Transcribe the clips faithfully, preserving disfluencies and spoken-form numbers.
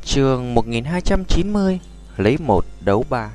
Chương một nghìn hai trăm chín mươi, lấy một đấu ba.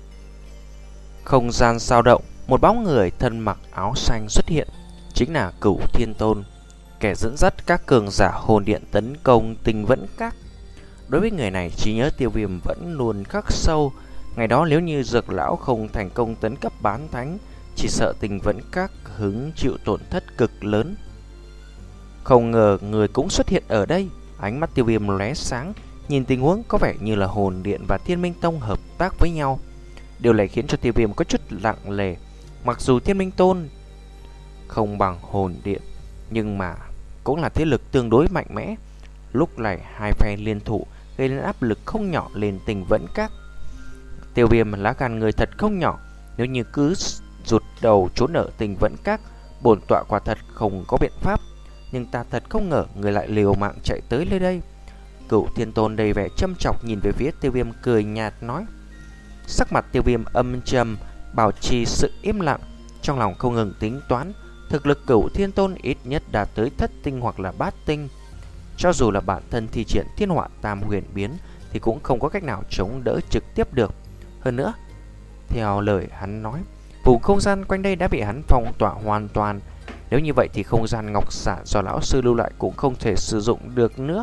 Không gian dao động, một bóng người thân mặc áo xanh xuất hiện, chính là Cửu Thiên Tôn, kẻ dẫn dắt các cường giả hồn điện tấn công Tinh Vẫn Các. Đối với người này, trí nhớ Tiêu Viêm vẫn luôn khắc sâu. Ngày đó nếu như Dược lão không thành công tấn cấp bán thánh, chỉ sợ Tinh Vẫn Các hứng chịu tổn thất cực lớn. Không ngờ người cũng xuất hiện ở đây. Ánh mắt Tiêu Viêm lóe sáng, nhìn tình huống có vẻ như là hồn điện và Thiên Minh Tông hợp tác với nhau. Điều này khiến cho Tiêu Viêm có chút lặng lề. Mặc dù Thiên Minh Tôn không bằng hồn điện, nhưng mà cũng là thế lực tương đối mạnh mẽ. Lúc này hai phe liên thủ gây lên áp lực không nhỏ lên Tinh Vẫn Các. Tiêu Viêm lá gan người thật không nhỏ. Nếu như cứ rụt đầu trốn ở Tinh Vẫn Các, bổn tọa quả thật không có biện pháp. Nhưng ta thật không ngờ người lại liều mạng chạy tới nơi đây. Cửu Thiên Tôn đầy vẻ châm chọc nhìn về phía Tiêu Viêm, cười nhạt nói. Sắc mặt Tiêu Viêm âm trầm, bảo trì sự im lặng, trong lòng không ngừng tính toán. Thực lực Cửu Thiên Tôn ít nhất đạt tới thất tinh hoặc là bát tinh. Cho dù là bản thân thi triển Thiên Họa Tam Huyền Biến thì cũng không có cách nào chống đỡ trực tiếp được. Hơn nữa, theo lời hắn nói, vùng không gian quanh đây đã bị hắn phong tỏa hoàn toàn. Nếu như vậy thì không gian ngọc sản do lão sư lưu lại cũng không thể sử dụng được nữa.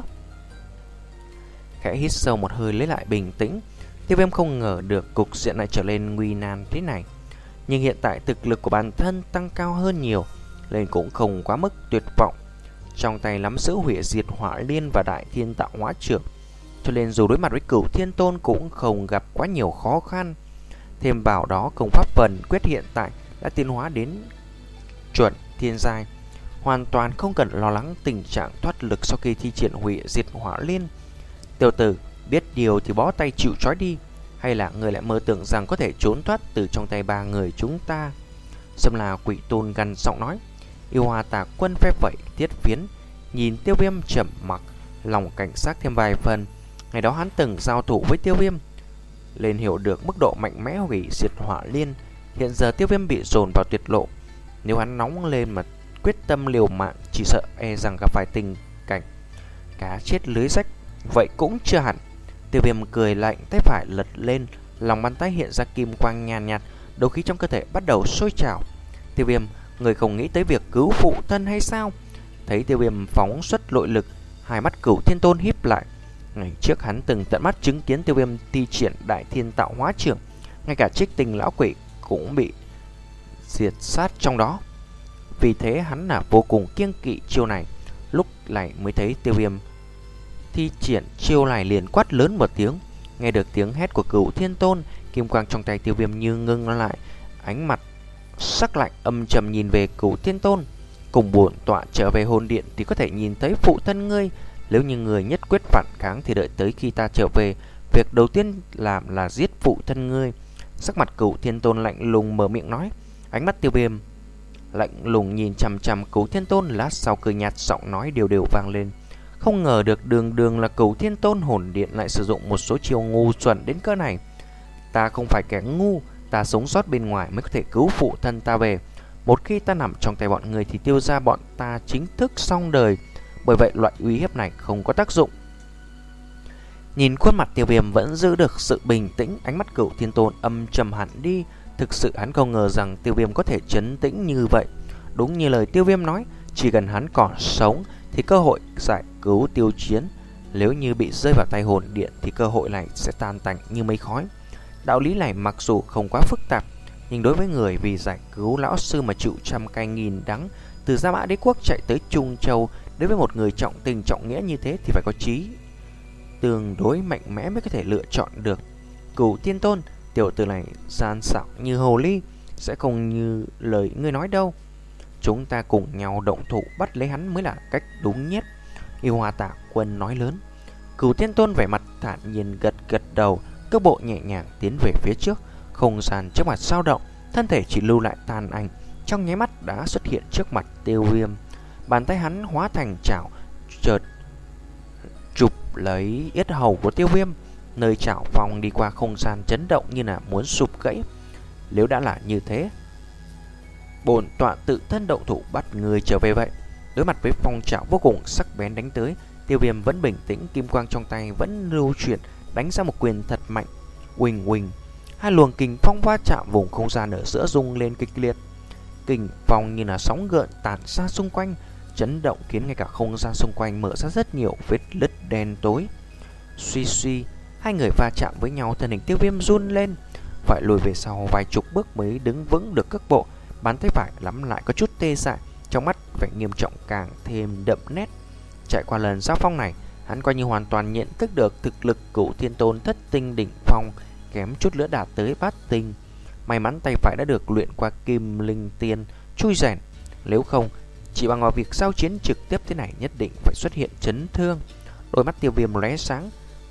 Khẽ hít sâu một hơi lấy lại bình tĩnh, Tiêu Viêm không ngờ được cục diện lại trở nên nguy nan thế này. Nhưng hiện tại thực lực của bản thân tăng cao hơn nhiều, nên cũng không quá mức tuyệt vọng. Trong tay nắm giữ Hủy Diệt Hỏa Liên và Đại Thiên Tạo Hóa Trưởng, cho nên dù đối mặt với Cửu Thiên Tôn cũng không gặp quá nhiều khó khăn. Thêm vào đó công pháp Vần Quyết hiện tại đã tiến hóa đến chuẩn thiên giai, hoàn toàn không cần lo lắng tình trạng thoát lực sau khi thi triển Hủy Diệt Hỏa Liên. Tiểu tử, biết điều thì bó tay chịu trói đi, hay là người lại mơ tưởng rằng có thể trốn thoát từ trong tay ba người chúng ta? Xâm là Quỷ Tôn gằn giọng nói. Yêu Hoa Tà Quân phép vậy Thiết Phiến nhìn Tiêu Viêm chậm mặc, lòng cảnh giác thêm vài phần. Ngày đó hắn từng giao thủ với Tiêu Viêm, lên hiểu được mức độ mạnh mẽ Hủy Diệt Hỏa Liên. Hiện giờ Tiêu Viêm bị dồn vào tuyệt lộ, nếu hắn nóng lên mà quyết tâm liều mạng, chỉ sợ e rằng gặp phải tình cảnh cá chết lưới rách. Vậy cũng chưa hẳn. Tiêu Viêm cười lạnh, tay phải lật lên, lòng bàn tay hiện ra kim quang nhàn nhạt, đấu khí trong cơ thể bắt đầu sôi trào. Tiêu Viêm, người không nghĩ tới việc cứu phụ thân hay sao? Thấy Tiêu Viêm phóng xuất nội lực, hai mắt Cửu Thiên Tôn híp lại. Ngày trước hắn từng tận mắt chứng kiến Tiêu Viêm thi triển Đại Thiên Tạo Hóa Trưởng, ngay cả Trích Tinh lão quỷ cũng bị diệt sát trong đó. Vì thế hắn là vô cùng kiêng kỵ chiêu này. Lúc này mới thấy Tiêu Viêm thi triển chiêu này liền quát lớn một tiếng. Nghe được tiếng hét của Cửu Thiên Tôn, kim quang trong tay Tiêu Viêm như ngưng lại, ánh mặt sắc lạnh âm trầm nhìn về Cửu Thiên Tôn. Cùng bổn tọa trở về hồn điện thì có thể nhìn thấy phụ thân ngươi. Nếu như người nhất quyết phản kháng thì đợi tới khi ta trở về, việc đầu tiên làm là giết phụ thân ngươi. Sắc mặt Cửu Thiên Tôn lạnh lùng mở miệng nói. Ánh mắt Tiêu Viêm lạnh lùng nhìn chằm chằm Cửu Thiên Tôn, lát sau cười nhạt, giọng nói đều đều vang lên. Không ngờ được đường đường là Cửu Thiên Tôn hồn điện lại sử dụng một số chiêu ngu xuẩn đến cỡ này. Ta không phải kẻ ngu, ta sống sót bên ngoài mới có thể cứu phụ thân ta về. Một khi ta nằm trong tay bọn người thì Tiêu gia bọn ta chính thức xong đời. Bởi vậy loại uy hiếp này không có tác dụng. Nhìn khuôn mặt Tiêu Viêm vẫn giữ được sự bình tĩnh, ánh mắt Cửu Thiên Tôn âm trầm hẳn đi. Thực sự hắn không ngờ rằng Tiêu Viêm có thể trấn tĩnh như vậy. Đúng như lời Tiêu Viêm nói, chỉ cần hắn còn sống thì cơ hội giải cứu Tiêu Chiến. Nếu như bị rơi vào tay hồn điện thì cơ hội này sẽ tan tành như mây khói. Đạo lý này mặc dù không quá phức tạp, nhưng đối với người vì giải cứu lão sư mà chịu trăm cay nghìn đắng, từ Gia Mã Đế Quốc chạy tới Trung Châu, đối với một người trọng tình trọng nghĩa như thế thì phải có trí tương đối mạnh mẽ mới có thể lựa chọn được. Cửu Thiên Tôn, tiểu tử này gian xảo như hồ ly, sẽ không như lời ngươi nói đâu. Chúng ta cùng nhau động thủ bắt lấy hắn mới là cách đúng nhất. Yêu Hoa Tà Quân nói lớn. Cửu Thiên Tôn vẻ mặt thản nhiên gật gật đầu, cước bộ nhẹ nhàng tiến về phía trước. Không gian trước mặt dao động, thân thể chỉ lưu lại tàn ảnh, trong nháy mắt đã xuất hiện trước mặt Tiêu Viêm. Bàn tay hắn hóa thành chảo, chợt chụp lấy yết hầu của Tiêu Viêm. Nơi chảo vòng đi qua không gian chấn động như là muốn sụp gãy. Nếu đã là như thế, bổn tọa tự thân động thủ bắt người trở về vậy. Đối mặt với phong trào vô cùng sắc bén đánh tới, Tiêu Viêm vẫn bình tĩnh, kim quang trong tay vẫn lưu chuyển, đánh ra một quyền thật mạnh. Uỳnh uỳnh, hai luồng kình phong va chạm, vùng không gian ở giữa rung lên kịch liệt. Kình phong như là sóng gợn tản ra xung quanh, chấn động khiến ngay cả không gian xung quanh mở ra rất nhiều vết nứt đen tối. Suy suy, hai người va chạm với nhau, thân hình Tiêu Viêm run lên, phải lùi về sau vài chục bước mới đứng vững được cước bộ. Bàn tay phải nắm lại có chút tê dại, trong mắt vẻ nghiêm trọng càng thêm đậm nét. Trải qua lần giao phong này, hắn coi như hoàn toàn nhận thức được thực lực Cửu Thiên Tôn thất tinh đỉnh phong kém chút nữa đạt tới bát tinh. May mắn tay phải đã được luyện qua Kim Linh Tiên chui rèn, nếu không chỉ bằng vào việc giao chiến trực tiếp thế này nhất định phải xuất hiện chấn thương. Đôi mắt Tiêu Viêm lóe sáng.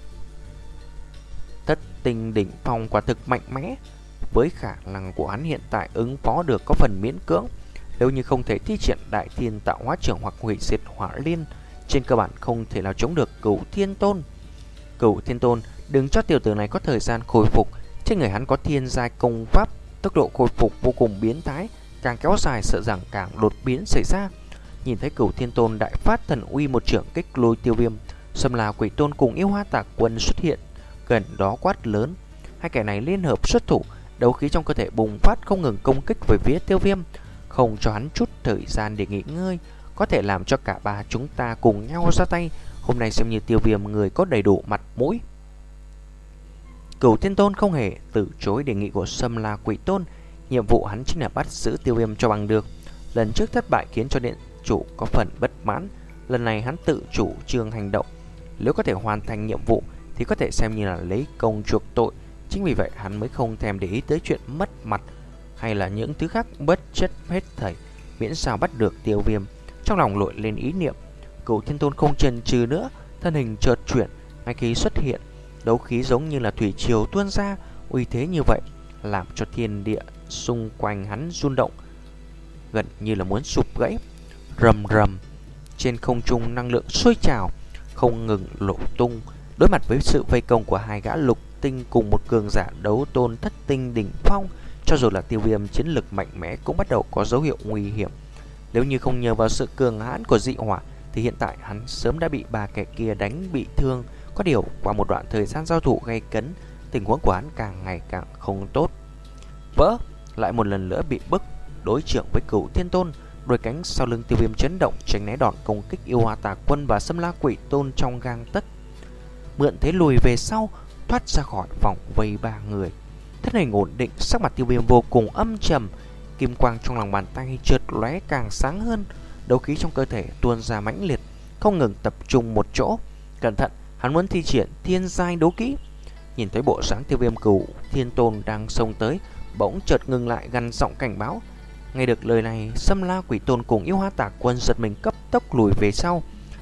Thất tinh đỉnh phong quả thực mạnh mẽ, với khả năng của hắn hiện tại ứng phó được có phần miễn cưỡng. Nếu như không thể thi triển Đại Thiên Tạo Hóa Trưởng hoặc hủy diệt Hỏa Liên, trên cơ bản không thể nào chống được Cửu Thiên Tôn. Cửu Thiên Tôn, đừng cho tiểu tử này có thời gian khôi phục. Trên người hắn có thiên giai công pháp, tốc độ khôi phục vô cùng biến thái, càng kéo dài sợ rằng càng đột biến xảy ra. Nhìn thấy Cửu Thiên Tôn đại phát thần uy, một trưởng kích lùi Tiêu Viêm. Xâm La Quỷ Tôn cùng Yêu Hoa Tạc Quân xuất hiện gần đó quát lớn. Hai kẻ này liên hợp xuất thủ, đấu khí trong cơ thể bùng phát không ngừng công kích về phía Tiêu Viêm, không cho hắn chút thời gian để nghỉ ngơi, có thể làm cho cả ba chúng ta cùng nhau ra tay. Hôm nay xem như Tiêu Viêm người có đầy đủ mặt mũi. Cửu Thiên Tôn không hề từ chối đề nghị của Xâm La Quỷ Tôn. Nhiệm vụ hắn chính là bắt giữ Tiêu Viêm cho bằng được. Lần trước thất bại khiến cho điện chủ có phần bất mãn, lần này hắn tự chủ trương hành động. Nếu có thể hoàn thành nhiệm vụ thì có thể xem như là lấy công chuộc tội. Chính vì vậy hắn mới không thèm để ý tới chuyện mất mặt hay là những thứ khác, bất chấp hết thảy, miễn sao bắt được Tiêu Viêm. Trong lòng lội lên ý niệm, Cửu Thiên Tôn không chần chừ nữa, thân hình chợt chuyển, ngay khi xuất hiện, đấu khí giống như là thủy triều tuôn ra, uy thế như vậy làm cho thiên địa xung quanh hắn rung động, gần như là muốn sụp gãy. Rầm rầm, trên không trung năng lượng sôi trào, không ngừng nổ tung. Đối mặt với sự vây công của hai gã lục tinh cùng một cường giả đấu tôn thất tinh đỉnh phong, cho dù là Tiêu Viêm chiến lực mạnh mẽ cũng bắt đầu có dấu hiệu nguy hiểm. Nếu như không nhờ vào sự cường hãn của dị hỏa thì hiện tại hắn sớm đã bị ba kẻ kia đánh bị thương. Có điều qua một đoạn thời gian giao thủ gay cấn, tình huống của hắn càng ngày càng không tốt. Vỡ, lại một lần nữa bị bức đối trưởng với Cửu Thiên Tôn. Đôi cánh sau lưng Tiêu Viêm chấn động, tránh né đòn công kích Yêu Hoa Tà Quân và Xâm La Quỷ Tôn trong gang tấc, mượn thế lùi về sau, thoát ra khỏi vòng vây ba người. Thân hình ổn định, sắc mặt Tiêu Viêm vô cùng âm trầm, kim quang trong lòng bàn tay chợt lóe càng sáng hơn, đấu khí trong cơ thể tuôn ra mãnh liệt, không ngừng tập trung một chỗ. Cẩn thận, hắn muốn thi triển thiên giai đấu kỹ. Nhìn thấy bộ dáng Tiêu Viêm, Cửu Thiên Tôn đang xông tới, bỗng chợt ngừng lại, gằn giọng cảnh báo. Nghe được lời này, Xâm La Quỷ Tôn cùng Yêu Hoa Tà Quân giật mình cấp tốc lùi về sau.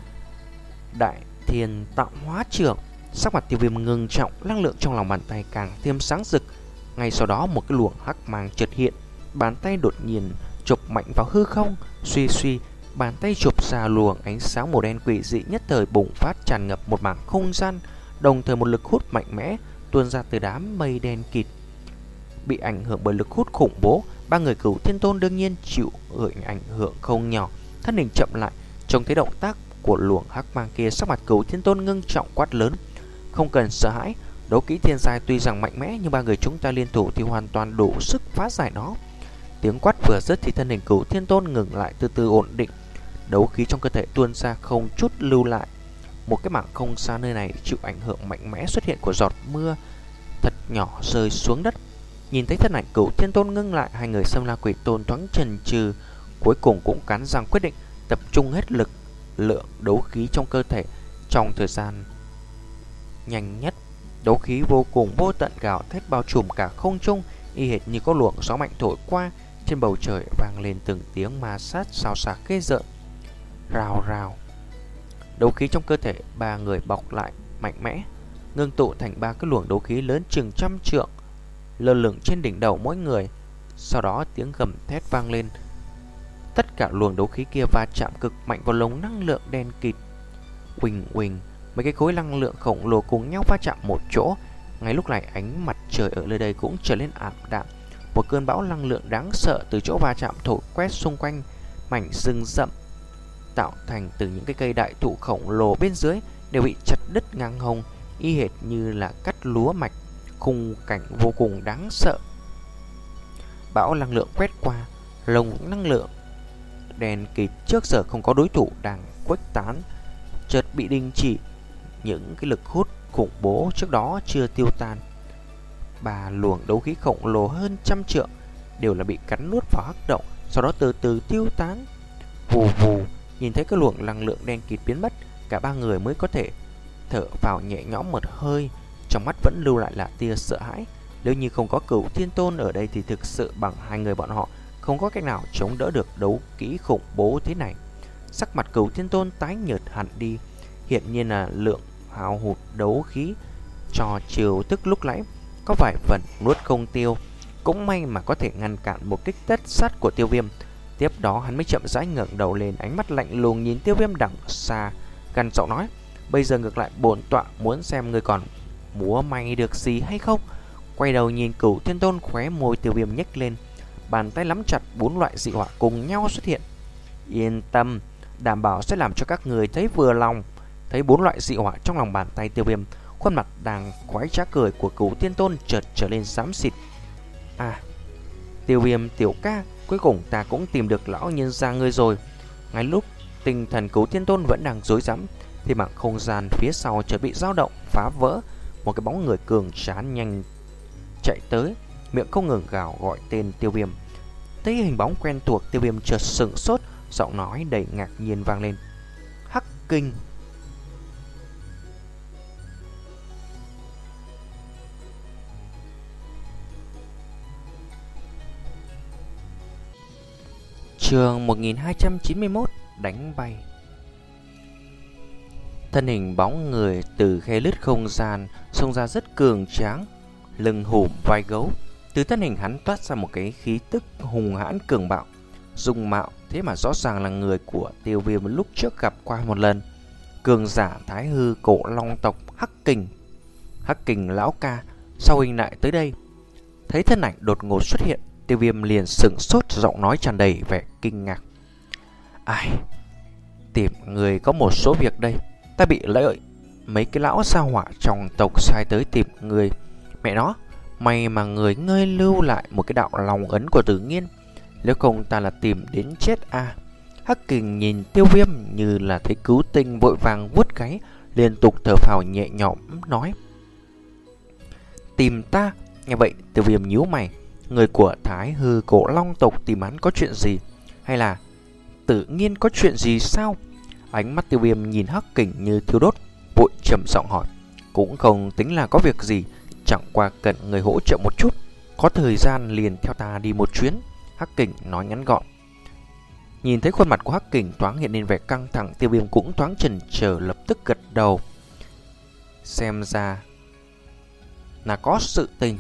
Đại Thiên Tạo Hóa Trưởng, sắc mặt Tiêu Viêm ngưng trọng, năng lượng trong lòng bàn tay càng thêm sáng rực. Ngay sau đó một cái luồng hắc mang chợt hiện, bàn tay đột nhiên chụp mạnh vào hư không. Suy suy, bàn tay chụp ra luồng ánh sáng màu đen quỷ dị nhất thời bùng phát, tràn ngập một mảng không gian, đồng thời một lực hút mạnh mẽ tuôn ra từ đám mây đen kịt. Bị ảnh hưởng bởi lực hút khủng bố, ba người Cửu Thiên Tôn đương nhiên chịu ảnh hưởng không nhỏ, thân hình chậm lại. Trong thấy động tác của luồng hắc mang kia, sắc mặt Cửu Thiên Tôn ngưng trọng quát lớn. Không cần sợ hãi, đấu kỹ thiên giai tuy rằng mạnh mẽ nhưng ba người chúng ta liên thủ thì hoàn toàn đủ sức phá giải nó. Tiếng quát vừa dứt thì thân hình Cửu Thiên Tôn ngừng lại, từ từ ổn định, đấu khí trong cơ thể tuôn ra không chút lưu lại. Một cái mảng không xa nơi này chịu ảnh hưởng mạnh mẽ xuất hiện của giọt mưa thật nhỏ rơi xuống đất. Nhìn thấy thân ảnh Cửu Thiên Tôn ngưng lại, hai người Xâm La Quỷ Tôn thoáng chần chừ, cuối cùng cũng cắn răng quyết định tập trung hết lực lượng đấu khí trong cơ thể. Trong thời gian nhanh nhất, đấu khí vô cùng vô tận gào thét bao trùm cả không trung, y hệt như có luồng gió mạnh thổi qua. Trên bầu trời vang lên từng tiếng ma sát xào xạc ghê rợn. Rào rào, đấu khí trong cơ thể ba người bọc lại mạnh mẽ, ngưng tụ thành ba cái luồng đấu khí lớn chừng trăm trượng, lơ lửng trên đỉnh đầu mỗi người. Sau đó tiếng gầm thét vang lên, tất cả luồng đấu khí kia va chạm cực mạnh vào lồng năng lượng đen kịt. Uỳnh uỳnh, mấy cái khối năng lượng khổng lồ cùng nhau va chạm một chỗ. Ngay lúc này ánh mặt trời ở nơi đây cũng trở lên ảm đạm. Một cơn bão năng lượng đáng sợ từ chỗ va chạm thổi quét xung quanh mảnh rừng rậm. tạo thành từ những cái cây đại thụ khổng lồ bên dưới đều bị chặt đứt ngang hông, y hệt như là cắt lúa mạch, khung cảnh vô cùng đáng sợ. Bão năng lượng quét qua, lồng năng lượng đèn kịt trước giờ không có đối thủ đang khuếch tán chợt bị đình chỉ, những cái lực hút khủng bố trước đó chưa tiêu tan. Ba luồng đấu khí khổng lồ hơn trăm trượng đều là bị cắn nuốt vào hắc động, sau đó từ từ tiêu tán. Vù vù, nhìn thấy cái luồng năng lượng đen kịt biến mất, cả ba người mới có thể thở vào nhẹ nhõm một hơi, trong mắt vẫn lưu lại là tia sợ hãi. Nếu như không có Cửu Thiên Tôn ở đây thì thực sự bằng hai người bọn họ không có cách nào chống đỡ được đấu kỹ khủng bố thế này. Sắc mặt Cửu Thiên Tôn tái nhợt hẳn đi, hiện nhiên là lượng hao hụt đấu khí cho chiều tức lúc nãy có vài phần nuốt không tiêu. Cũng may mà có thể ngăn cản một kích tất sát của Tiêu Viêm. Tiếp đó hắn mới chậm rãi ngẩng đầu lên, ánh mắt lạnh lùng nhìn Tiêu Viêm đằng xa, gằn giọng nói: "Bây giờ ngược lại bổn tọa muốn xem người còn múa may được gì hay không." Quay đầu nhìn Cửu Thiên Tôn, khóe môi Tiêu Viêm nhếch lên, bàn tay nắm chặt bốn loại dị hỏa cùng nhau xuất hiện. "Yên tâm, đảm bảo sẽ làm cho các người thấy vừa lòng." Thấy bốn loại dị hỏa trong lòng bàn tay Tiêu Viêm, khuôn mặt đang khoái trá cười của Cửu Thiên Tôn chợt trở lên xám xịt. "À, Tiêu Viêm tiểu ca, cuối cùng ta cũng tìm được lão nhân gia ngươi rồi." Ngay lúc tinh thần Cửu Thiên Tôn vẫn đang rối rắm thì mảng không gian phía sau chợt bị dao động phá vỡ, một cái bóng người cường tráng nhanh chạy tới, miệng không ngừng gào gọi tên Tiêu Viêm. Thấy hình bóng quen thuộc, Tiêu Viêm chợt sững sốt, giọng nói đầy ngạc nhiên vang lên: "Hắc Kình." Chương một nghìn hai trăm chín mươi mốt: Đánh bay. Thân hình bóng người từ khe lướt không gian xông ra rất cường tráng, lưng hùm vai gấu. Từ thân hình hắn toát ra một cái khí tức hùng hãn cường bạo, dung mạo thế mà rõ ràng là người của Tiêu Viêm lúc trước gặp qua một lần, cường giả Thái Hư Cổ Long tộc Hắc Kình. Hắc Kình lão ca, sao huynh lại tới đây? Thấy thân ảnh đột ngột xuất hiện, Tiêu Viêm liền sững sốt, giọng nói tràn đầy vẻ kinh ngạc: "Ai, tìm người có một số việc đây. Ta bị lợi mấy cái lão sa hỏa trong tộc sai tới tìm người. Mẹ nó, may mà người ngươi lưu lại một cái đạo lòng ấn của Tử Nghiên, nếu không ta là tìm đến chết à." Hắc Kình nhìn Tiêu Viêm như là thấy cứu tinh, vội vàng vuốt gáy, liên tục thở phào nhẹ nhõm nói: "Tìm ta?" Nghe vậy Tiêu Viêm nhíu mày, người của Thái Hư Cổ Long tộc tìm hắn có chuyện gì? Hay là Tử Nghiên có chuyện gì sao? Ánh mắt Tiêu Viêm nhìn Hắc Kình như thiêu đốt, vội trầm giọng hỏi: "Cũng không tính là có việc gì, chẳng qua cần người hỗ trợ một chút, có thời gian liền theo ta đi một chuyến." Hắc Kình nói ngắn gọn. Nhìn thấy khuôn mặt của Hắc Kình thoáng hiện lên vẻ căng thẳng, Tiêu Viêm cũng thoáng chần chờ, lập tức gật đầu. Xem ra là có sự tình.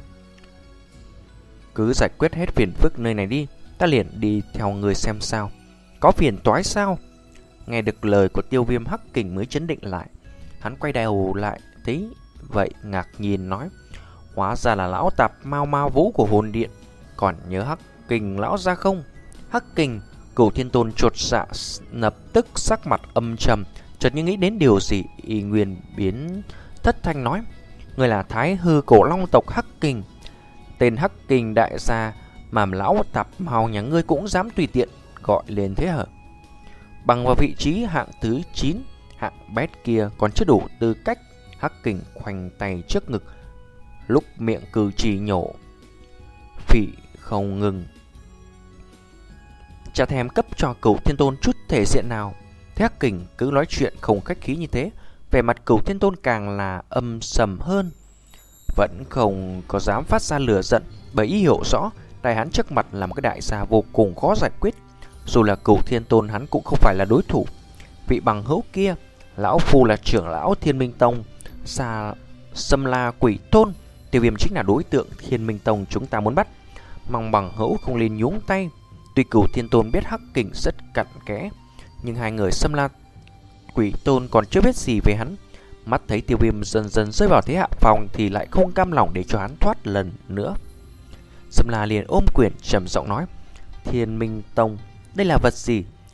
Cứ giải quyết hết phiền phức nơi này đi, ta liền đi theo người xem sao. Có phiền toái sao? Nghe được lời của Tiêu Viêm, Hắc Kình mới chấn định lại. Hắn quay đầu lại thấy vậy ngạc nhiên nói: "Hóa ra là lão tạp Mao Mao Vũ của hồn điện. Còn nhớ Hắc Kình lão ra không?" Hắc Kình, Cửu Thiên Tôn chột dạ, lập tức sắc mặt âm trầm, chợt như nghĩ đến điều gì, y nguyên biến thất thanh nói: "Người là Thái Hư Cổ Long tộc Hắc Kình. Tên Hắc Kình đại gia mà lão tạp Mao nhà ngươi cũng dám tùy tiện gọi lên thế hả? Bằng vào vị trí hạng thứ chín, hạng bét kia còn chưa đủ tư cách." Hắc Kình khoanh tay trước ngực, lúc miệng cử chỉ nhổ phỉ không ngừng, chả thèm cấp cho Cửu Thiên Tôn chút thể diện nào. Thế Hắc Kình cứ nói chuyện không khách khí như thế, vẻ mặt Cửu Thiên Tôn càng là âm sầm hơn, vẫn không có dám phát ra lửa giận, bởi ý hiểu rõ đại hắn trước mặt là một cái đại gia vô cùng khó giải quyết. Dù là Cửu Thiên Tôn hắn cũng không phải là đối thủ. Vị bằng hữu kia, lão phu là trưởng lão Thiên Minh Tông, Sa Sâm La Quỷ Tôn. Tiêu Viêm chính là đối tượng Thiên Minh Tông chúng ta muốn bắt, mong bằng hữu không nên nhúng tay. Tuy Cửu Thiên Tôn biết Hắc Kình rất cặn kẽ, nhưng hai người Sâm La Quỷ Tôn còn chưa biết gì về hắn. Mắt thấy Tiêu Viêm dần dần rơi vào thế hạ phòng thì lại không cam lòng để cho hắn thoát lần nữa. Sâm La liền ôm quyền trầm giọng nói: "Thiên Minh Tông, đây là vật gì?" Hắc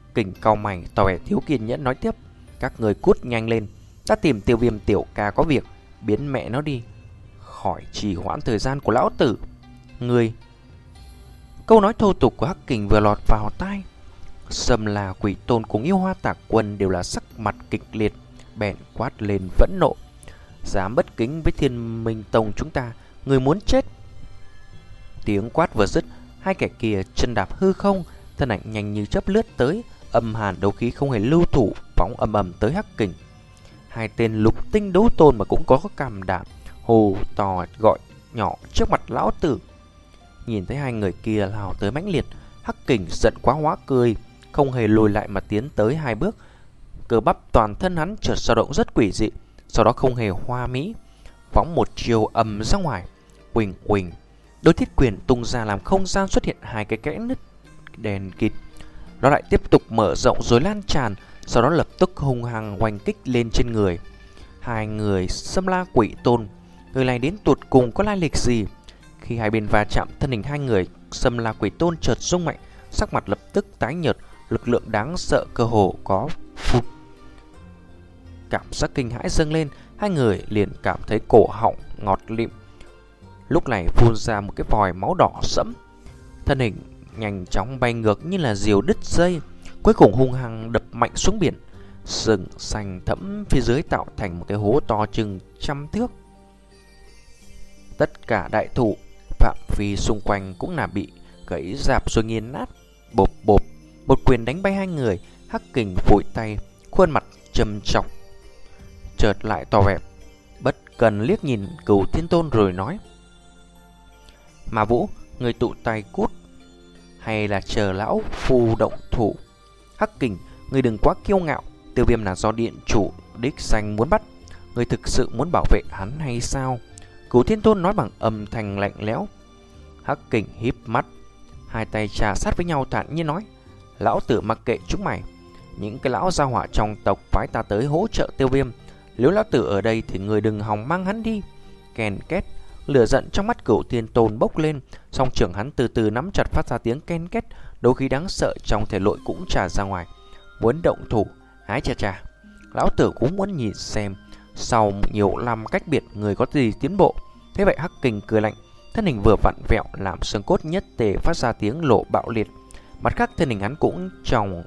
Kình cau mày tỏ vẻ thiếu kiên nhẫn nói tiếp: các người cút nhanh lên, ta tìm Tiêu Viêm tiểu ca có việc, biến mẹ nó đi, khỏi trì hoãn thời gian của lão tử. Người... Câu nói thô tục của Hắc Kình vừa lọt vào tai, Sâm La Quỷ Tôn cùng Yêu Hoa Tạc Quân đều là sắc mặt kịch liệt, bèn quát lên phẫn nộ: dám bất kính với Thiên Minh Tông chúng ta, người muốn chết. Tiếng quát vừa dứt, hai kẻ kia chân đạp hư không, thân ảnh nhanh như chớp lướt tới, âm hàn đấu khí không hề lưu thủ, phóng ầm ầm tới Hắc Kình. Hai tên lục tinh đấu tôn mà cũng có cảm đảm, hô to gọi nhỏ trước mặt lão tử. Nhìn thấy hai người kia lao tới mãnh liệt, Hắc Kình giận quá hóa cười, không hề lùi lại mà tiến tới hai bước. Cơ bắp toàn thân hắn chợt dao động rất quỷ dị, sau đó không hề hoa mỹ, phóng một chiều ầm ra ngoài. Quỳnh quỳnh, đôi thiết quyền tung ra làm không gian xuất hiện hai cái kẽ nứt đèn kịt. Nó lại tiếp tục mở rộng rồi lan tràn, sau đó lập tức hung hăng oanh kích lên trên người hai người Sâm La Quỷ Tôn. Người này đến tụt cùng có lai lịch gì? Khi hai bên va chạm, thân hình hai người Sâm La Quỷ Tôn chợt rung mạnh, sắc mặt lập tức tái nhợt, lực lượng đáng sợ cơ hồ có phụt. Cảm giác kinh hãi dâng lên, hai người liền cảm thấy cổ họng ngọt lịm. Lúc này phun ra một cái vòi máu đỏ sẫm, thân hình nhanh chóng bay ngược như là diều đứt dây, cuối cùng hung hăng đập mạnh xuống biển. Sừng xanh thẫm phía dưới tạo thành một cái hố to chừng trăm thước. Tất cả đại thụ phạm vi xung quanh cũng là bị gãy rạp rồi nghiền nát. Bộp bộp, một quyền đánh bay hai người. Hắc Kình vội tay, khuôn mặt trầm trọng, chợt lại tỏ vẻ bất cần liếc nhìn Cửu Thiên Tôn rồi nói: Mà Vũ, người tụ tay cút, hay là chờ lão phu động thủ? Hắc Kình, người đừng quá kiêu ngạo, Tiêu Viêm là do điện chủ đích danh muốn bắt, người thực sự muốn bảo vệ hắn hay sao? Cửu Thiên Tôn nói bằng âm thanh lạnh lẽo. Hắc Kình híp mắt, hai tay trà sát với nhau thản nhiên nói: lão tử mặc kệ chúng mày, những cái lão gia hỏa trong tộc phái ta tới hỗ trợ Tiêu Viêm, nếu lão tử ở đây thì người đừng hòng mang hắn đi. Ken két, lửa giận trong mắt Cửu Thiên Tôn bốc lên, song trưởng hắn từ từ nắm chặt phát ra tiếng ken két, đấu khí đáng sợ trong thể nội cũng tràn ra ngoài. Muốn động thủ, ái chà chà, lão tử cũng muốn nhìn xem sau nhiều năm cách biệt người có gì tiến bộ. Thế vậy Hắc Kình cười lạnh, thân hình vừa vặn vẹo làm xương cốt nhất tề phát ra tiếng lộ bạo liệt. Mặt khác thân hình hắn cũng trong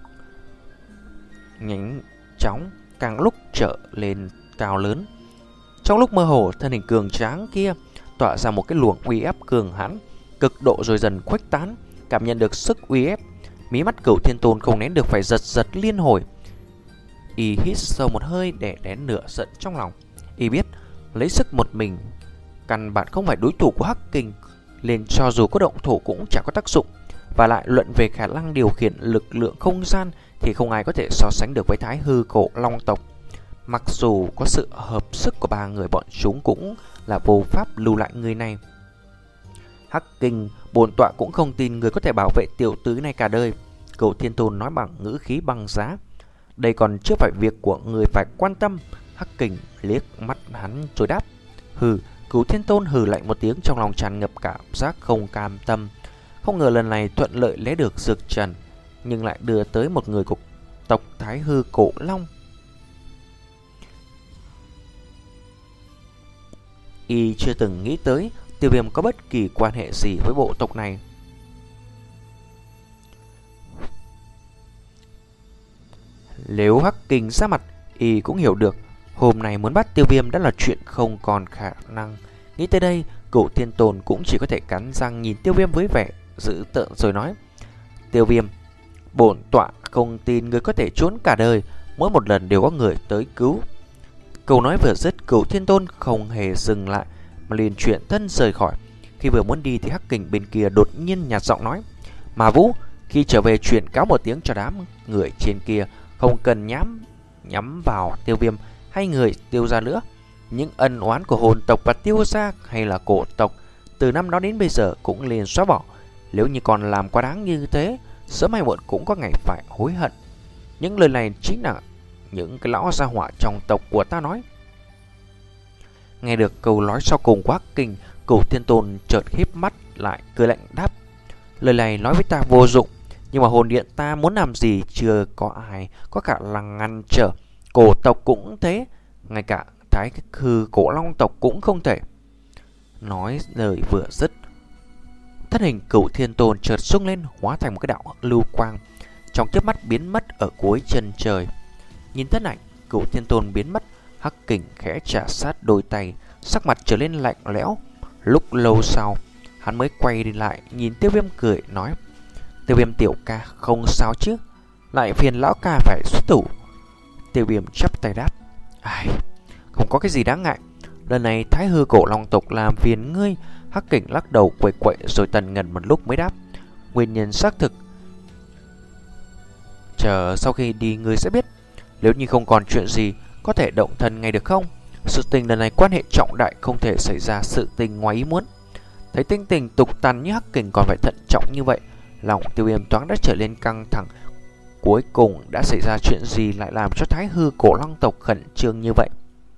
nhánh chóng càng lúc trở lên cao lớn. Trong lúc mơ hồ, thân hình cường tráng kia tỏa ra một cái luồng uy ép cường hãn, cực độ rồi dần khuếch tán. Cảm nhận được sức uy ép, mí mắt Cửu Thiên Tôn không nén được phải giật giật liên hồi. Y hít sâu một hơi để nén nửa giận trong lòng. Y biết lấy sức một mình căn bản không phải đối thủ của Hắc Kình, nên cho dù có động thủ cũng chẳng có tác dụng. Và lại luận về khả năng điều khiển lực lượng không gian thì không ai có thể so sánh được với Thái Hư Cổ Long tộc. Mặc dù có sự hợp sức của ba người, bọn chúng cũng là vô pháp lưu lại người này. Hắc Kình, bổn tọa cũng không tin người có thể bảo vệ tiểu tứ này cả đời. Cửu Thiên Tôn nói bằng ngữ khí băng giá. Đây còn chưa phải việc của người phải quan tâm. Hắc Kình liếc mắt hắn rồi đáp: hừ. Cửu Thiên Tôn hừ lạnh một tiếng, trong lòng tràn ngập cảm giác không cam tâm. Không ngờ lần này thuận lợi lấy được Dược Trần, nhưng lại đưa tới một người của tộc Thái Hư Cổ Long. Y chưa từng nghĩ tới Tiêu Viêm có bất kỳ quan hệ gì với bộ tộc này. Nếu Hắc Kình ra mặt, Y cũng hiểu được hôm nay muốn bắt Tiêu Viêm đã là chuyện không còn khả năng. Nghĩ tới đây, Cửu Thiên Tôn cũng chỉ có thể cắn răng nhìn Tiêu Viêm với vẻ dữ tợn rồi nói: Tiêu Viêm, bổn tọa không tin người có thể trốn cả đời, mỗi một lần đều có người tới cứu. Câu nói vừa dứt, Cửu Thiên Tôn không hề dừng lại mà liền chuyển thân rời khỏi. Khi vừa muốn đi thì Hắc Kình bên kia đột nhiên nhạt giọng nói: Mà Vũ, khi trở về truyền cáo một tiếng cho đám người trên kia, không cần nhắm nhắm vào Tiêu Viêm hay người Tiêu gia nữa. Những ân oán của hồn tộc và Tiêu gia hay là cổ tộc từ năm đó đến bây giờ cũng liền xóa bỏ. Nếu như còn làm quá đáng như thế, sớm hay muộn cũng có ngày phải hối hận. Những lời này chính là những cái lão gia hỏa trong tộc của ta nói. Nghe được câu nói sau cùng của Hắc Kình, Cửu Thiên Tôn chợt híp mắt lại cười lạnh đáp: lời này nói với ta vô dụng, Nhưng mà hồn điện ta muốn làm gì chưa có ai có khả năng ngăn trở. Cổ tộc cũng thế, ngay cả thái hư cổ long tộc cũng không thể. Nói lời vừa dứt, thân hình Cửu Thiên Tôn chợt sung lên, hóa thành một cái đạo lưu quang, trong chớp mắt biến mất ở cuối chân trời. Nhìn thân ảnh Cửu Thiên Tôn biến mất, Hắc Kình khẽ chà sát đôi tay, sắc mặt trở lên lạnh lẽo. Lúc lâu sau, hắn mới quay đi lại, nhìn Tiêu Viêm cười nói: Tiêu Viêm tiểu ca, không sao chứ? Lại phiền lão ca phải xuất thủ. Tiêu Viêm chắp tay đáp: Ai, không có cái gì đáng ngại. Lần này thái hư cổ long tộc làm phiền ngươi. Hắc Kình lắc đầu quậy quậy rồi tần ngần một lúc mới đáp: Nguyên nhân xác thực, chờ sau khi đi ngươi sẽ biết. Nếu như không còn chuyện gì, có thể động thân ngay được không? Sự tình lần này quan hệ trọng đại, không thể xảy ra sự tình ngoài ý muốn. Thấy tinh tình tục tằn như Hắc Kình còn phải thận trọng như vậy, lòng Tiêu Viêm thoáng đã trở lên căng thẳng. Cuối cùng đã xảy ra chuyện gì lại làm cho thái hư cổ long tộc khẩn trương như vậy?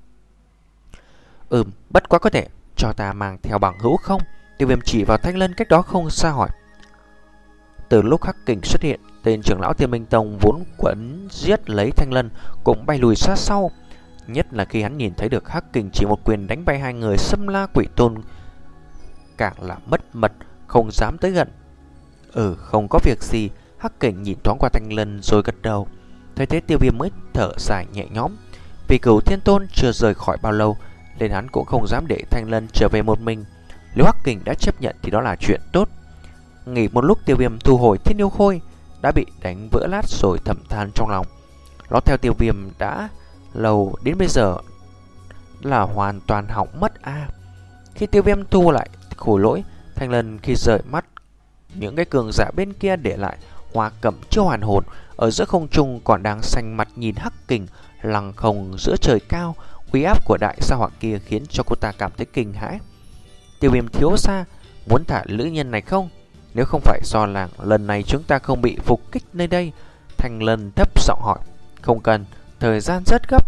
Ừm, bất quá có thể cho ta mang theo bằng hữu không? Tiêu Viêm chỉ vào Thanh Lân cách đó không xa hỏi. Từ lúc Hắc Kình xuất hiện, tên trưởng lão Thiên Minh Tông vốn quấn giết lấy Thanh Lân cũng bay lùi sát sau. Nhất là khi hắn nhìn thấy được Hắc Kình chỉ một quyền đánh bay hai người Xâm La Quỷ Tôn, càng là mất mật, không dám tới gần. Ừ, không có việc gì. Hắc Kình nhìn thoáng qua Thanh Lân rồi gật đầu. Thấy thế Tiêu Viêm mới thở dài nhẹ nhõm. Vì Cửu Thiên Tôn chưa rời khỏi bao lâu, nên hắn cũng không dám để Thanh Lân trở về một mình. Nếu Hắc Kình đã chấp nhận thì đó là chuyện tốt. Nghỉ một lúc, Tiêu Viêm thu hồi Thiên Yêu Khôi đã bị đánh vỡ lát rồi thầm than trong lòng. Nó theo Tiêu Viêm đã lâu đến bây giờ là hoàn toàn hỏng mất a. À, khi Tiêu Viêm thu lại khối lỗi, Thanh Lân khi rời mắt những cái cường giả bên kia để lại Hoa Cẩm chưa hoàn hồn ở giữa không trung còn đang xanh mặt nhìn Hắc Kình lăng không giữa trời cao. Uy áp của đại sa hỏa kia khiến cho cô ta cảm thấy kinh hãi. Tiêu Viêm thiếu gia muốn thả nữ nhân này không? Nếu không phải do làng lần này chúng ta không bị phục kích nơi đây. Thanh Lân thấp giọng hỏi. Không cần, thời gian rất gấp.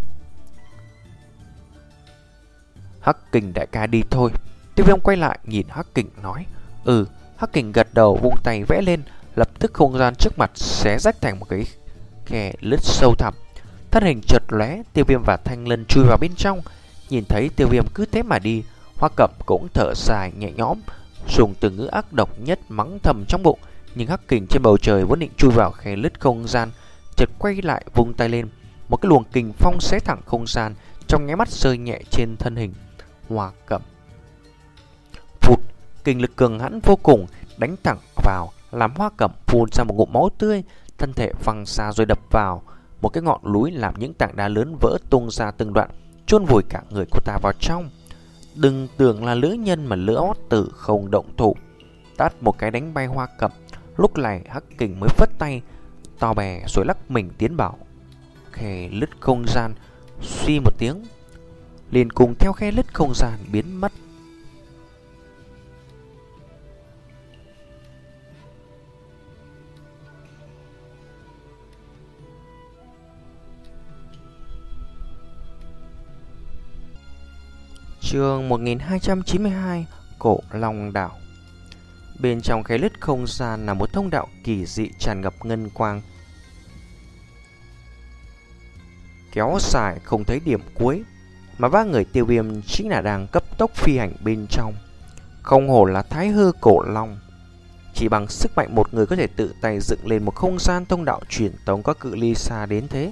Hắc Kình đại ca đi thôi. Tiêu Viêm quay lại nhìn Hắc Kình nói. Ừ. Hắc Kình gật đầu vung tay vẽ lên, lập tức không gian trước mặt xé rách thành một cái khe lứt sâu thẳm. Thân hình chợt lóe, Tiêu Viêm và Thanh Lân chui vào bên trong. Nhìn thấy Tiêu Viêm cứ thế mà đi, Hoa Cẩm cũng thở dài nhẹ nhõm, dùng từ ngữ ác độc nhất mắng thầm trong bụng. Nhưng Hắc Kình trên bầu trời vốn định chui vào khe lứt không gian, chợt quay lại vung tay lên, một cái luồng kình phong xé thẳng không gian, trong nháy mắt rơi nhẹ trên thân hình Hoa Cẩm. Phụt, kình lực cường hãn vô cùng đánh thẳng vào, làm Hoa Cẩm phun ra một ngụm máu tươi, thân thể văng xa rồi đập vào một cái ngọn núi, làm những tảng đá lớn vỡ tung ra từng đoạn, chôn vùi cả người cô ta vào trong. Đừng tưởng là nữ nhân mà Lữ Ót Tử không động thủ, tát một cái đánh bay Hoa Cẩm. Lúc này Hắc Kình mới phất tay to bè rồi lắc mình tiến vào khe lứt không gian. Suy một tiếng, liền cùng theo khe lứt không gian biến mất. Chương một nghìn hai trăm chín mươi hai, Cổ Long Đảo. Bên trong khe lứt không gian là một thông đạo kỳ dị tràn ngập ngân quang, kéo dài không thấy điểm cuối, mà ba người Tiêu Viêm chính là đang cấp tốc phi hành bên trong. Không hổ là thái hư cổ long, chỉ bằng sức mạnh một người có thể tự tay dựng lên một không gian thông đạo truyền tống có cự ly xa đến thế.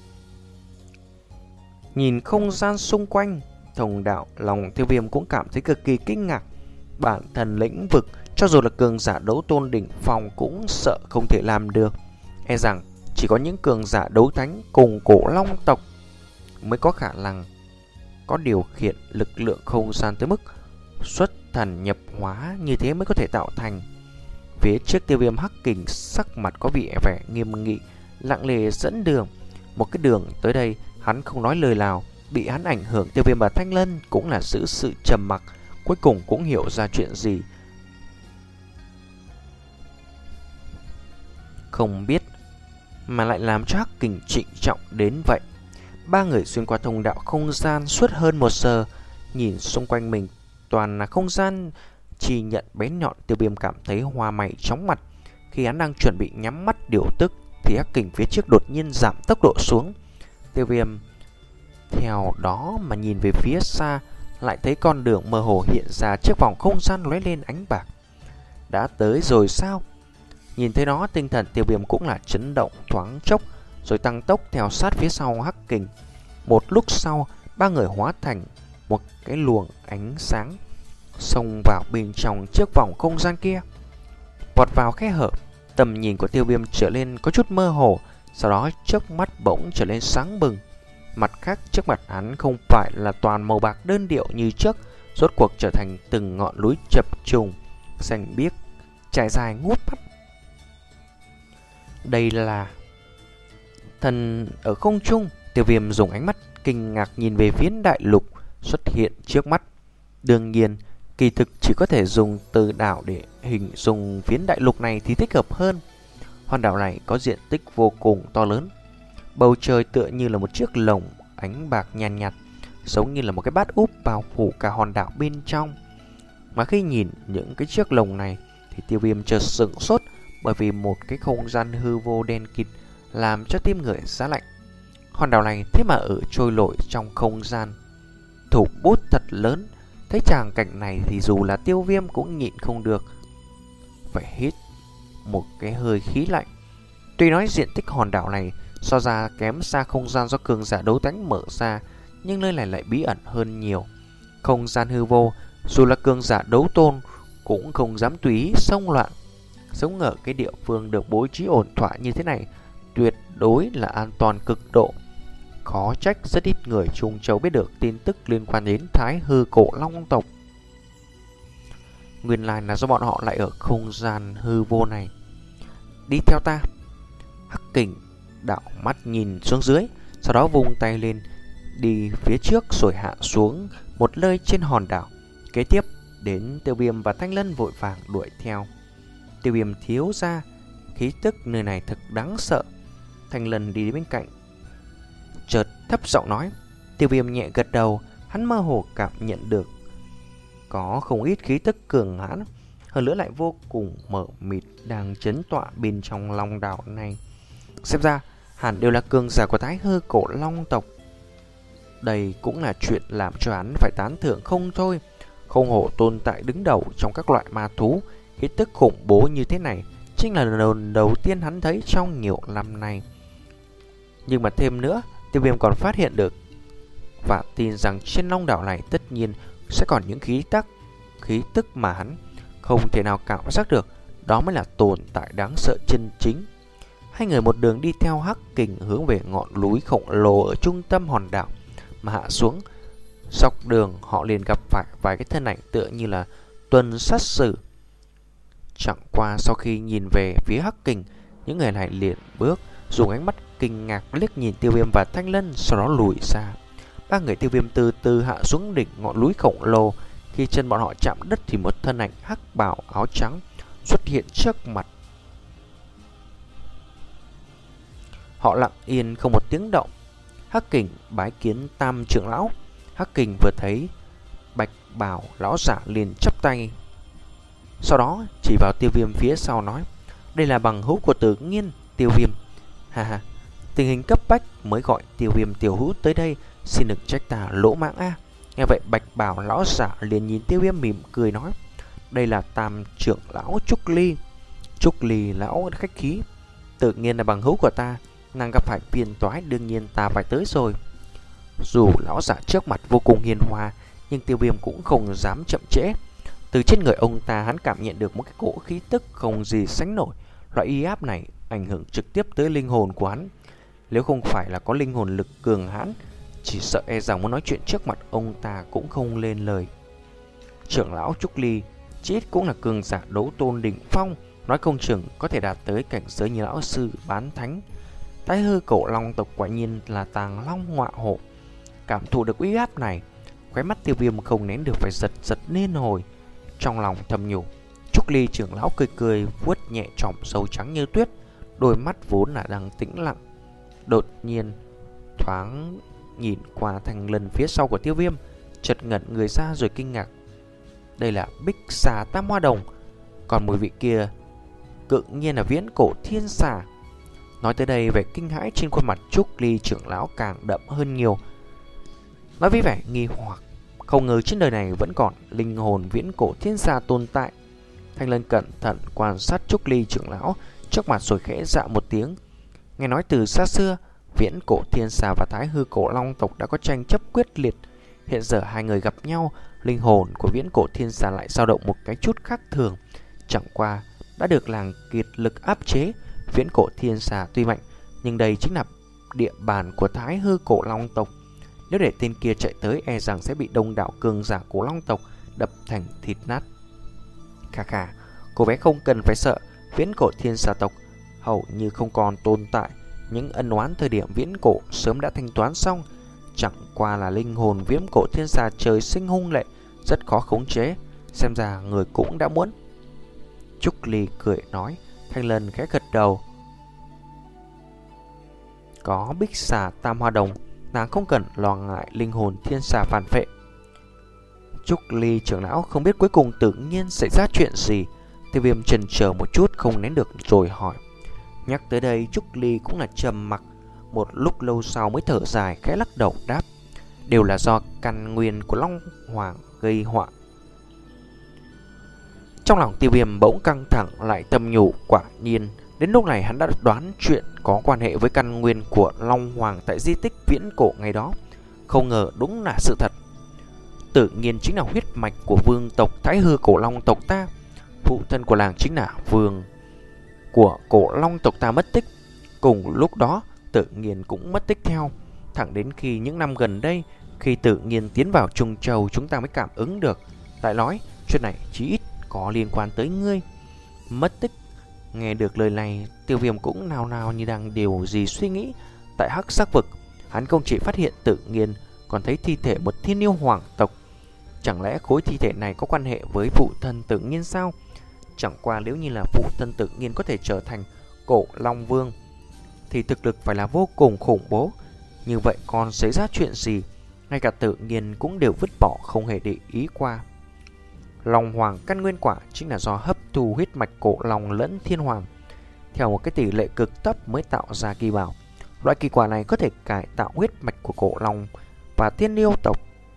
Nhìn không gian xung quanh thông đạo, lòng Tiêu Viêm cũng cảm thấy cực kỳ kinh ngạc. Bản thân lĩnh vực, cho dù là cường giả đấu tôn đỉnh phong cũng sợ không thể làm được. E rằng chỉ có những cường giả đấu thánh cùng cổ long tộc mới có khả năng có điều khiển lực lượng không gian tới mức xuất thần nhập hóa như thế mới có thể tạo thành. Phía trước Tiêu Viêm, Hắc Kình sắc mặt có vẻ vẻ nghiêm nghị, lặng lẽ dẫn đường. Một cái đường tới đây hắn không nói lời nào. Bị hắn ảnh hưởng, Tiêu Viêm và Thanh Lân cũng là giữ sự trầm mặc, cuối cùng cũng hiểu ra chuyện gì. Không biết mà lại làm cho Hắc Kình trịnh trọng đến vậy. Ba người xuyên qua thông đạo không gian suốt hơn một giờ, nhìn xung quanh mình toàn là không gian chi nhận bén nhọn. Tiêu Viêm cảm thấy hoa mày chóng mặt. Khi hắn đang chuẩn bị nhắm mắt điều tức thì hắc kình phía trước đột nhiên giảm tốc độ xuống. Tiêu Viêm theo đó mà nhìn về phía xa, lại thấy con đường mơ hồ hiện ra chiếc vòng không gian lóe lên ánh bạc. Đã tới rồi sao? Nhìn thấy nó, tinh thần Tiêu Viêm cũng là chấn động thoáng chốc, rồi tăng tốc theo sát phía sau hắc kình. Một lúc sau, ba người hóa thành một cái luồng ánh sáng xông vào bên trong chiếc vòng không gian kia. Vọt vào khe hở, tầm nhìn của Tiêu Viêm trở lên có chút mơ hồ, sau đó chớp mắt bỗng trở lên sáng bừng. Mặt khác, trước mặt hắn không phải là toàn màu bạc đơn điệu như trước, rốt cuộc trở thành từng ngọn núi chập trùng xanh biếc trải dài ngút mắt. Đây là thần ở không trung. Tiêu Viêm dùng ánh mắt kinh ngạc nhìn về phía đại lục xuất hiện trước mắt. Đương nhiên, kỳ thực chỉ có thể dùng từ đảo để hình dung phiến đại lục này thì thích hợp hơn. Hòn đảo này có diện tích vô cùng to lớn. Bầu trời tựa như là một chiếc lồng ánh bạc nhàn nhạt, nhạt, giống như là một cái bát úp bao phủ cả hòn đảo bên trong. Mà khi nhìn những cái chiếc lồng này thì Tiêu Viêm chợt sửng sốt, bởi vì một cái không gian hư vô đen kịt làm cho tim người giá lạnh. Hòn đảo này thế mà ở trôi nổi trong không gian, thủ bút thật lớn. Thấy tràng cảnh này thì dù là Tiêu Viêm cũng nhịn không được phải hít một cái hơi khí lạnh. Tuy nói diện tích hòn đảo này so ra kém xa không gian do cường giả đấu tánh mở ra, nhưng nơi này lại bí ẩn hơn nhiều. Không gian hư vô, dù là cường giả đấu tôn cũng không dám tùy ý xông loạn. Sống ở cái địa phương được bố trí ổn thỏa như thế này tuyệt đối là an toàn cực độ. Khó trách rất ít người Trung Châu biết được tin tức liên quan đến Thái Hư Cổ Long tộc. Nguyên lai là do bọn họ lại ở không gian hư vô này. Đi theo ta. Hắc kình đảo mắt nhìn xuống dưới, sau đó vung tay lên đi phía trước rồi hạ xuống một nơi trên hòn đảo. Kế tiếp đến Tiêu Viêm và Thanh Lân vội vàng đuổi theo. Tiêu Viêm thiếu ra, khí tức nơi này thật đáng sợ. Thanh Lân đi đến bên cạnh, chợt thấp giọng nói. Tiêu Viêm nhẹ gật đầu, hắn mơ hồ cảm nhận được có không ít khí tức cường hãn, hơn nữa lại vô cùng mờ mịt đang chấn tọa bên trong long đảo này. Xem ra hẳn đều là cường giả của Thái Hư Cổ Long tộc. Đây cũng là chuyện làm cho hắn phải tán thưởng không thôi. Không hổ tồn tại đứng đầu trong các loại ma thú, khí tức khủng bố như thế này chính là lần đầu tiên hắn thấy trong nhiều năm nay. Nhưng mà thêm nữa, Tiêu Viêm còn phát hiện được và tin rằng trên long đảo này tất nhiên sẽ còn những khí tắc, khí tức mà hắn không thể nào cảm giác được. Đó mới là tồn tại đáng sợ chân chính. Hai người một đường đi theo hắc kình hướng về ngọn núi khổng lồ ở trung tâm hòn đảo mà hạ xuống. Dọc đường họ liền gặp phải vài cái thân ảnh tựa như là tuần sát sử. Chẳng qua sau khi nhìn về phía hắc kình, những người này liền bước, dùng ánh mắt kinh ngạc liếc nhìn Tiêu Viêm và Thanh Lân, sau đó lùi xa. Ba người Tiêu Viêm từ từ hạ xuống đỉnh ngọn núi khổng lồ. Khi chân bọn họ chạm đất thì một thân ảnh hắc bào áo trắng xuất hiện trước mặt. Họ lặng yên không một tiếng động. Hắc kình bái kiến Tam trưởng lão. Hắc kình vừa thấy bạch bào lão giả liền chắp tay, sau đó chỉ vào Tiêu Viêm phía sau nói: đây là bằng hữu của Tử Nghiên. Tiêu Viêm: ha ha, tình hình cấp bách mới gọi Tiêu Viêm tiểu hữu tới đây, xin đừng trách ta lỗ mãng a. Nghe vậy bạch bào lão giả liền nhìn Tiêu Viêm mỉm cười nói: đây là Tam trưởng lão Trúc Ly. Trúc Ly lão khách khí, Tự nhiên là bằng hữu của ta, nàng gặp phải phiền toái đương nhiên ta phải tới rồi. Dù lão giả trước mặt vô cùng hiền hòa, nhưng Tiêu Viêm cũng không dám chậm trễ. Từ trên người ông ta hắn cảm nhận được một cái cỗ khí tức không gì sánh nổi. Loại uy áp này ảnh hưởng trực tiếp tới linh hồn của hắn. Nếu không phải là có linh hồn lực cường hãn, chỉ sợ e rằng muốn nói chuyện trước mặt ông ta cũng không lên lời. Trưởng lão Trúc Ly chỉ ít cũng là cường giả đấu tôn đỉnh phong, nói không chừng có thể đạt tới cảnh giới như lão sư bán thánh. Thái Hư Cổ Long tộc quả nhiên là tàng long ngọa hổ. Cảm thụ được uy áp này, khóe mắt Tiêu Viêm không nén được phải giật giật nên hồi. Trong lòng thầm nhủ, Trúc Ly trưởng lão cười cười vuốt nhẹ tròm râu trắng như tuyết, đôi mắt vốn là đang tĩnh lặng, đột nhiên thoáng nhìn qua Thanh Lân phía sau của Tiêu Viêm, chợt ngẩn người ra rồi kinh ngạc. Đây là Bích Xà Tam Hoa Đồng, còn mùi vị kia cự nhiên là viễn cổ thiên xà. Nói tới đây, vẻ kinh hãi trên khuôn mặt Trúc Ly trưởng lão càng đậm hơn nhiều. Nói với vẻ nghi hoặc, không ngờ trên đời này vẫn còn linh hồn viễn cổ thiên xà tồn tại. Thanh Lân cẩn thận quan sát Trúc Ly trưởng lão trước mặt rồi khẽ dạ một tiếng. Nghe nói từ xa xưa, viễn cổ thiên xà và thái hư cổ long tộc đã có tranh chấp quyết liệt. Hiện giờ hai người gặp nhau, linh hồn của viễn cổ thiên xà lại dao động một cái chút khác thường. Chẳng qua đã được làng kiệt lực áp chế. Viễn cổ thiên xà tuy mạnh, nhưng đây chính là địa bàn của thái hư cổ long tộc. Nếu để tên kia chạy tới, e rằng sẽ bị đông đảo cường giả cổ long tộc đập thành thịt nát. Khà khà, cô bé không cần phải sợ. Viễn cổ thiên xà tộc hầu như không còn tồn tại. Những ân oán thời điểm viễn cổ sớm đã thanh toán xong. Chẳng qua là linh hồn viễn cổ thiên xà trời sinh hung lệ, rất khó khống chế. Xem ra người cũng đã muốn. Trúc Ly cười nói. Thanh Lân khẽ gật đầu. Có bích xà tam hoa đồng, nàng không cần lo ngại linh hồn thiên xà phản phệ. Trúc Ly trưởng lão không biết cuối cùng tự nhiên xảy ra chuyện gì. Tiêu Viêm chần chờ một chút không nén được rồi hỏi. Nhắc tới đây Trúc Ly cũng là trầm mặc. Một lúc lâu sau mới thở dài khẽ lắc đầu đáp. Đều là do căn nguyên của Long Hoàng gây họa. Trong lòng Tiêu Viêm bỗng căng thẳng lại tâm nhủ, quả nhiên đến lúc này hắn đã đoán chuyện có quan hệ với căn nguyên của Long Hoàng tại di tích viễn cổ ngày đó. Không ngờ đúng là sự thật. Tự nhiên chính là huyết mạch của vương tộc Thái Hư cổ long tộc ta. Phụ thân của làng chính là vương của cổ long tộc ta mất tích. Cùng lúc đó tự nhiên cũng mất tích theo. Thẳng đến khi những năm gần đây, khi tự nhiên tiến vào Trung Châu, chúng ta mới cảm ứng được. Lại nói chuyện này chí ít có liên quan tới ngươi. Mất tích. Nghe được lời này, Tiêu Viêm cũng nào nào như đang điều gì suy nghĩ. Tại Hắc Sắc Vực, hắn không chỉ phát hiện tự nhiên, còn thấy thi thể một thiên yêu hoàng tộc. Chẳng lẽ khối thi thể này có quan hệ với phụ thân tự nhiên sao? Chẳng qua nếu như là phụ thân tự nhiên có thể trở thành cổ long vương, thì thực lực phải là vô cùng khủng bố. Như vậy còn xảy ra chuyện gì? Ngay cả tự nhiên cũng đều vứt bỏ, không hề để ý qua. Long hoàng căn nguyên quả chính là do hấp thu huyết mạch cổ long lẫn thiên hoàng theo một cái tỷ lệ cực thấp mới tạo ra kỳ bảo. Loại kỳ quả này có thể cải tạo huyết mạch của cổ long và thiên yêu tộc,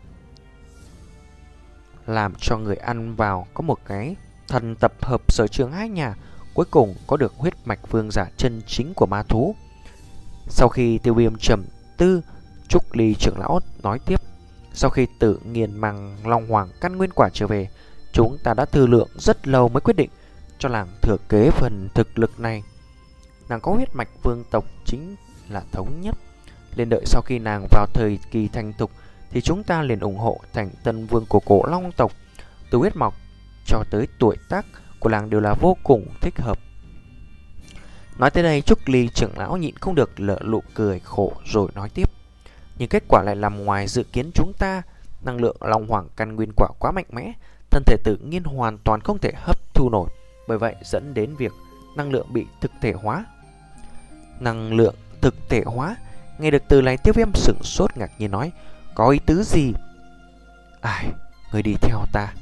làm cho người ăn vào có một cái thần tập hợp sở trường hai nhà, cuối cùng có được huyết mạch vương giả chân chính của ma thú. Sau khi Tiêu Viêm trầm tư, Trúc Ly trưởng lão nói tiếp. Sau khi tự nhiên mang Long Hoàng căn nguyên quả trở về, chúng ta đã thương lượng rất lâu mới quyết định cho làng thừa kế phần thực lực này. Nàng có huyết mạch vương tộc chính là thống nhất. Nên đợi sau khi nàng vào thời kỳ thành thục thì chúng ta liền ủng hộ thành tân vương của cổ long tộc. Từ huyết mạch cho tới tuổi tác của làng đều là vô cùng thích hợp. Nói tới đây Trúc Ly trưởng lão nhịn không được lỡ nụ cười khổ rồi nói tiếp. Nhưng kết quả lại nằm ngoài dự kiến chúng ta. Năng lượng Long Hoàng căn nguyên quả quá mạnh mẽ, thân thể tự nhiên hoàn toàn không thể hấp thu nổi. Bởi vậy dẫn đến việc năng lượng bị thực thể hóa. Năng lượng thực thể hóa? Nghe được từ này Tiêu Viêm sửng sốt ngạc nhiên nói. Có ý tứ gì? Ai, người đi theo ta.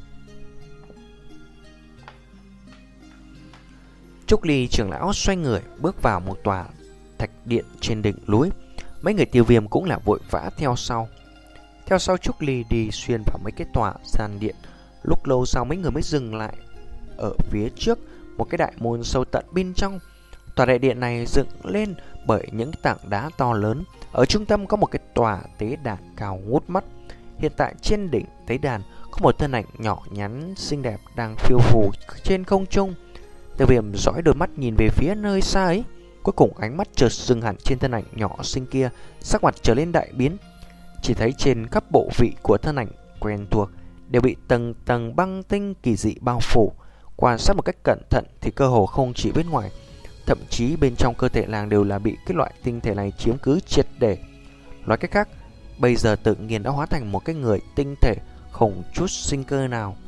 Trúc Ly trưởng lão xoay người bước vào một tòa thạch điện trên đỉnh núi. Mấy người Tiêu Viêm cũng là vội vã theo sau. Theo sau Trúc Ly đi xuyên vào mấy cái tòa gian điện. Lúc lâu sau mấy người mới dừng lại ở phía trước một cái đại môn sâu tận bên trong. Tòa đại điện này dựng lên bởi những tảng đá to lớn. Ở trung tâm có một cái tòa tế đàn cao ngút mắt. Hiện tại trên đỉnh tế đàn có một thân ảnh nhỏ nhắn xinh đẹp đang phiêu phù trên không trung. Tiêu Viêm dõi đôi mắt nhìn về phía nơi xa ấy. Cuối cùng ánh mắt chợt dừng hẳn trên thân ảnh nhỏ xinh kia, sắc mặt trở lên đại biến. Chỉ thấy trên các bộ vị của thân ảnh quen thuộc đều bị tầng tầng băng tinh kỳ dị bao phủ. Quan sát một cách cẩn thận thì cơ hồ không chỉ bên ngoài, thậm chí bên trong cơ thể làng đều là bị cái loại tinh thể này chiếm cứ triệt để. Nói cách khác, bây giờ tự nhiên đã hóa thành một cái người tinh thể không chút sinh cơ nào.